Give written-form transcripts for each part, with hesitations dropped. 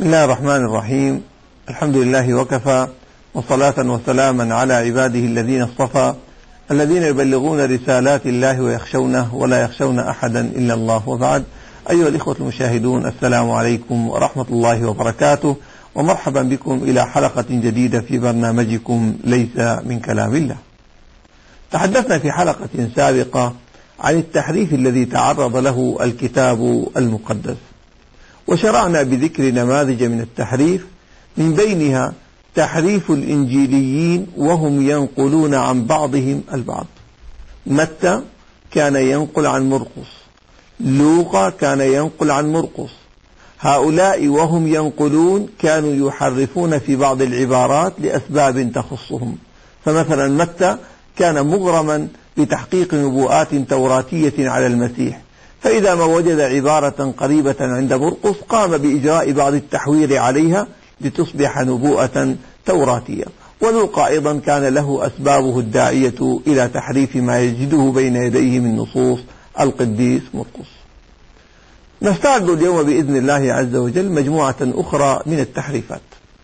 بسم الله الرحمن الرحيم. الحمد لله وكفى، وصلاة وسلاما على عباده الذين اصطفى، الذين يبلغون رسالات الله ويخشونه ولا يخشون أحدا إلا الله، وبعد. أيها الإخوة المشاهدون، السلام عليكم ورحمة الله وبركاته، ومرحبا بكم إلى حلقة جديدة في برنامجكم ليس من كلام الله. تحدثنا في حلقة سابقة عن التحريف الذي تعرض له الكتاب المقدس، وشرعنا بذكر نماذج من التحريف، من بينها تحريف الإنجيليين وهم ينقلون عن بعضهم البعض. متى كان ينقل عن مرقس، لوقا كان ينقل عن مرقس. هؤلاء وهم ينقلون كانوا يحرفون في بعض العبارات لأسباب تخصهم. فمثلا متى كان مغرما بتحقيق نبوءات توراتية على المسيح، فإذا ما وجد عبارة قريبة عند مرقس قام بإجراء بعض التحوير عليها لتصبح نبوءة توراتية. ولوقا أيضا كان له أسبابه الداعية إلى تحريف ما يجده بين يديه من نصوص القديس مرقس. نستعرض اليوم بإذن الله عز وجل مجموعة أخرى من التحريفات.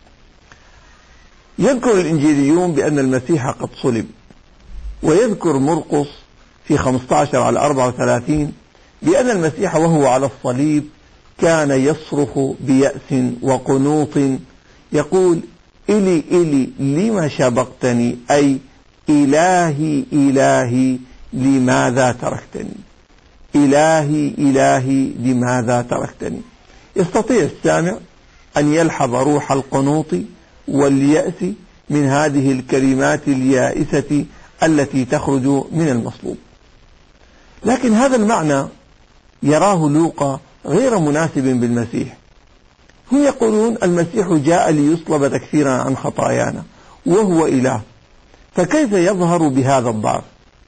يذكر الإنجيليون بأن المسيح قد صلب، ويذكر مرقس في 15-34 بأن المسيح وهو على الصليب كان يصرخ بيأس وقنوط يقول: إلي إلي لما شبقتني، أي إلهي إلهي لماذا تركتني، إلهي إلهي لماذا تركتني. يستطيع السامع أن يلحظ روح القنوط واليأس من هذه الكلمات اليائسة التي تخرج من المصلوب. لكن هذا المعنى يراه لوقا غير مناسب بالمسيح. هم يقولون المسيح جاء ليصلب تكفيرا عن خطايانا وهو إله، فكيف يظهر بهذا الضعف؟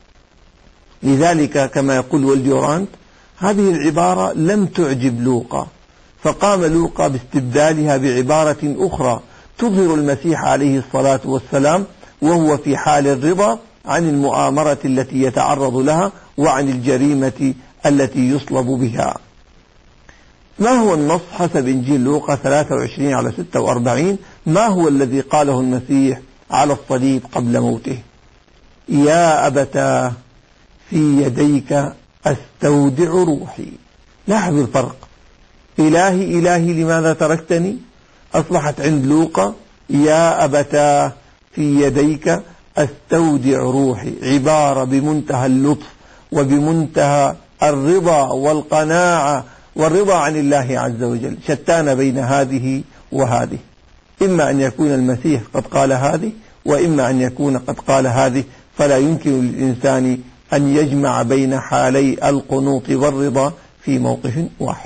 لذلك كما يقول والديورانت هذه العبارة لم تعجب لوقا، فقام لوقا باستبدالها بعبارة أخرى تظهر المسيح عليه الصلاة والسلام وهو في حال الرضا عن المؤامرة التي يتعرض لها وعن الجريمة التي يصلب بها. ما هو النص حسب إنجيل لوقا 23-46؟ ما هو الذي قاله المسيح على الصليب قبل موته؟ يا أبتاه في يديك أستودع روحي. لاحظ الفرق، إلهي إلهي لماذا تركتني أصبحت عند لوقا يا أبتاه في يديك أستودع روحي، عبارة بمنتهى اللطف وبمنتهى الرضا والقناعة والرضا عن الله عز وجل. شتان بين هذه وهذه، إما أن يكون المسيح قد قال هذه، وإما أن يكون قد قال هذه، فلا يمكن للإنسان أن يجمع بين حالي القنوط والرضا في موقف واحد.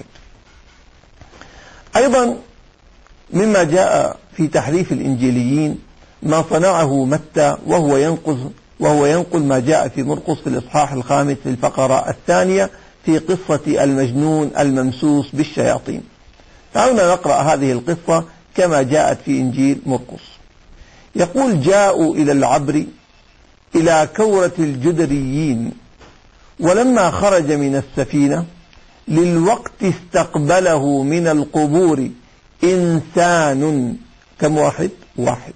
أيضا مما جاء في تحريف الإنجيليين ما صنعه متى وهو ينقل ما جاء في مرقس في الإصحاح 5 في الفقرة 2 في قصة المجنون الممسوس بالشياطين. تعالوا نقرأ هذه القصة كما جاءت في إنجيل مرقس. يقول: جاءوا إلى العبر إلى كورة الجدريين، ولما خرج من السفينة للوقت استقبله من القبور إنسان. كم واحد؟ واحد.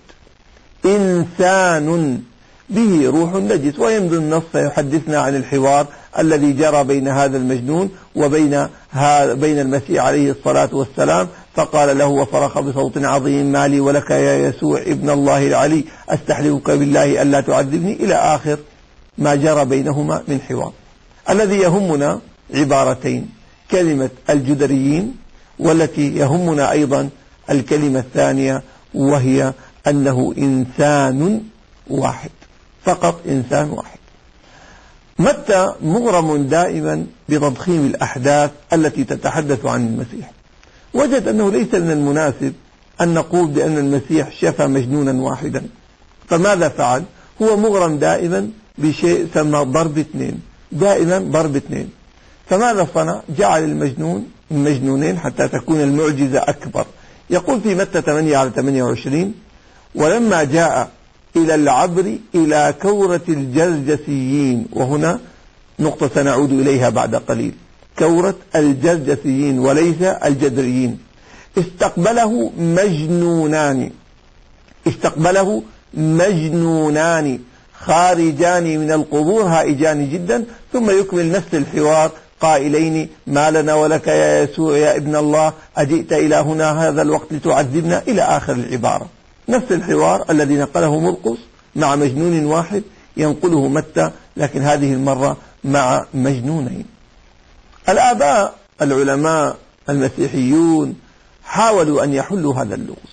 إنسان به روح نجس. ويمضي النص يحدثنا عن الحوار الذي جرى بين هذا المجنون وبين المسيح عليه الصلاة والسلام، فقال له وصرخ بصوت عظيم: ما لي ولك يا يسوع ابن الله العلي، أستحلفك بالله ألا تعذبني، إلى آخر ما جرى بينهما من حوار. الذي يهمنا عبارتين: كلمة الجدريين، والتي يهمنا أيضا الكلمة الثانية وهي أنه إنسان واحد، فقط إنسان واحد. متى مغرم دائما بتضخيم الأحداث التي تتحدث عن المسيح. وجد أنه ليس من المناسب أن نقول بأن المسيح شفى مجنونا واحدا، فماذا فعل؟ هو مغرم دائما بشيء سمى ضرب اثنين، دائما ضرب اثنين. فماذا صنع؟ جعل المجنون مجنونين حتى تكون المعجزة أكبر. يقول في متى 8-28: ولما جاء إلى العبر إلى كورة الجرجسيين، وهنا نقطة سنعود إليها بعد قليل، كورة الجرجسيين وليس الجدريين، استقبله مجنونان خارجان من القبور هائجان جدا، ثم يكمل نفس الحوار قائلين: ما لنا ولك يا يسوع يا ابن الله، أجئت إلى هنا هذا الوقت لتعذبنا، إلى آخر العبارة. نفس الحوار الذي نقله مرقس مع مجنون واحد ينقله متى، لكن هذه المرة مع مجنونين. الآباء العلماء المسيحيون حاولوا أن يحلوا هذا اللغز.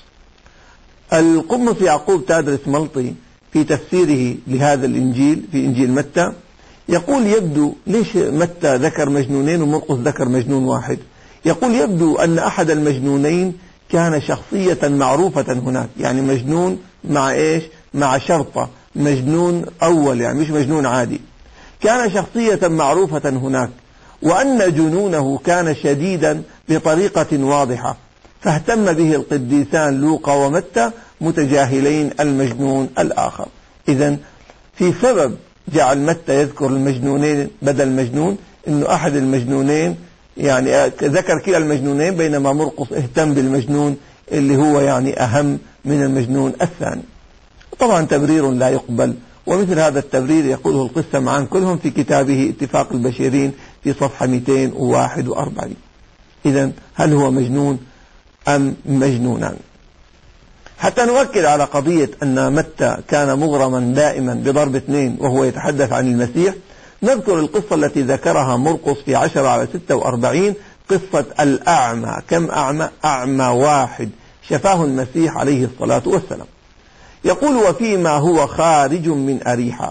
القمص يعقوب تادرس ملطي في تفسيره لهذا الإنجيل في إنجيل متى يقول: يبدو ليش متى ذكر مجنونين ومرقس ذكر مجنون واحد؟ يقول: يبدو أن أحد المجنونين كان شخصية معروفة هناك، يعني مجنون مع إيش؟ مع شرطة، مجنون أول، يعني مش مجنون عادي، كان شخصية معروفة هناك، وأن جنونه كان شديدا بطريقة واضحة، فاهتم به القديسان لوقا ومتى متجاهلين المجنون الآخر. إذن في سبب جعل متى يذكر المجنونين بدل مجنون، إنه أحد المجنونين يعني ذكر كلا المجنونين، بينما مرقس اهتم بالمجنون اللي هو يعني أهم من المجنون الثاني. طبعا تبرير لا يقبل، ومثل هذا التبرير يقوله القسة معان كلهم في كتابه اتفاق البشيرين في صفحة 241. إذن هل هو مجنون أم مجنونان؟ حتى نؤكد على قضية أن متى كان مغرما دائما بضرب اثنين وهو يتحدث عن المسيح، نذكر القصة التي ذكرها مرقس في 10/46، قصة الأعمى. كم أعمى؟ أعمى واحد شفاه المسيح عليه الصلاة والسلام. يقول: وفيما هو خارج من أريحة،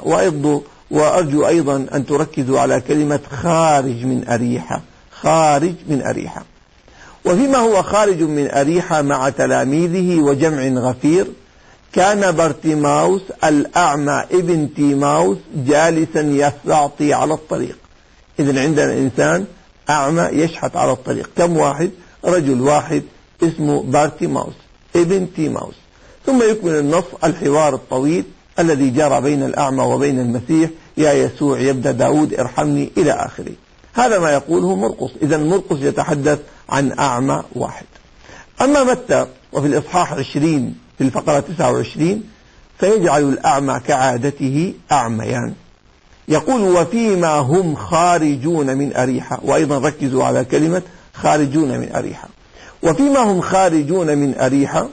وأرجو أيضا أن تركزوا على كلمة خارج من أريحة، خارج من أريحة. وفيما هو خارج من أريحة مع تلاميذه وجمع غفير، كان بارتيماوس الأعمى ابن تيماوس جالسا يستعطي على الطريق. إذن عندنا إنسان أعمى يشحت على الطريق. كم واحد؟ رجل واحد اسمه بارتيماوس ابن تيماوس. ثم يكمل النص الحوار الطويل الذي جرى بين الأعمى وبين المسيح: يا يسوع يا ابن داود ارحمني، إلى آخره. هذا ما يقوله مرقس. إذن مرقس يتحدث عن أعمى واحد. أما متى وفي الإصحاح 20 في الفقرة 29 فيجعل الأعمى كعادته أعميان. يقول: وفيما هم خارجون من أريحة، وأيضا ركزوا على كلمة خارجون من أريحة. وفيما هم خارجون من أريحة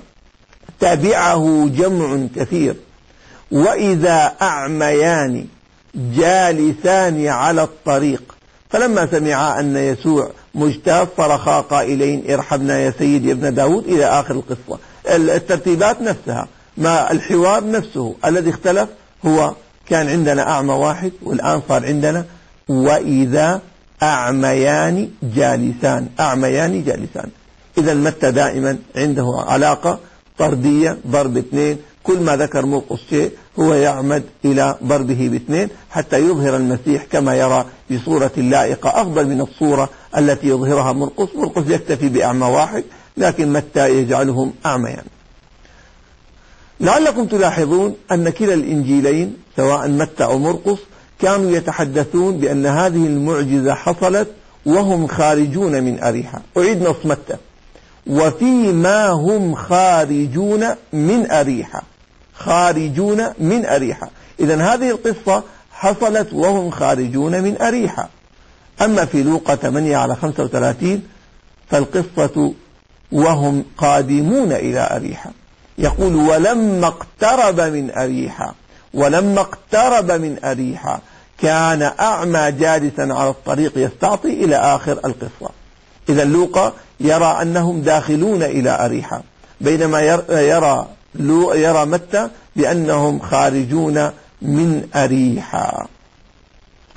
تبعه جمع كثير، وإذا أعميان جالسان على الطريق، فلما سمعا أن يسوع مجتاز صرخا قائلين: ارحمنا يا سيد يا ابن داود، إلى آخر القصة. الترتيبات نفسها، ما الحوار نفسه الذي اختلف هو كان عندنا أعمى واحد، والآن صار عندنا وإذا أعميان جالسان، أعميان جالسان. إذا متى دائما عنده علاقة طردية، ضرب اثنين، كل ما ذكر مرقس شيء هو يعمد إلى ضربه باثنين حتى يظهر المسيح كما يرى بصورة لائقة أفضل من الصورة التي يظهرها مرقس. مرقس يكتفي بأعمى واحد، لكن متى يجعلهم أعميان. لعلكم تلاحظون أن كلا الإنجيلين سواء متى أو مرقس كانوا يتحدثون بأن هذه المعجزة حصلت وهم خارجون من أريحة. أعيد نص متى: وفيما هم خارجون من أريحة، خارجون من أريحة. إذن هذه القصة حصلت وهم خارجون من أريحة. أما في لوقا 8/35 فالقصة وهم قادمون إلى أريحة. يقول: ولما اقترب من أريحة كان أعمى جالسا على الطريق يستعطي، إلى آخر القصة. إذا لوقا يرى أنهم داخلون إلى أريحة، بينما يرى متى بأنهم خارجون من أريحة.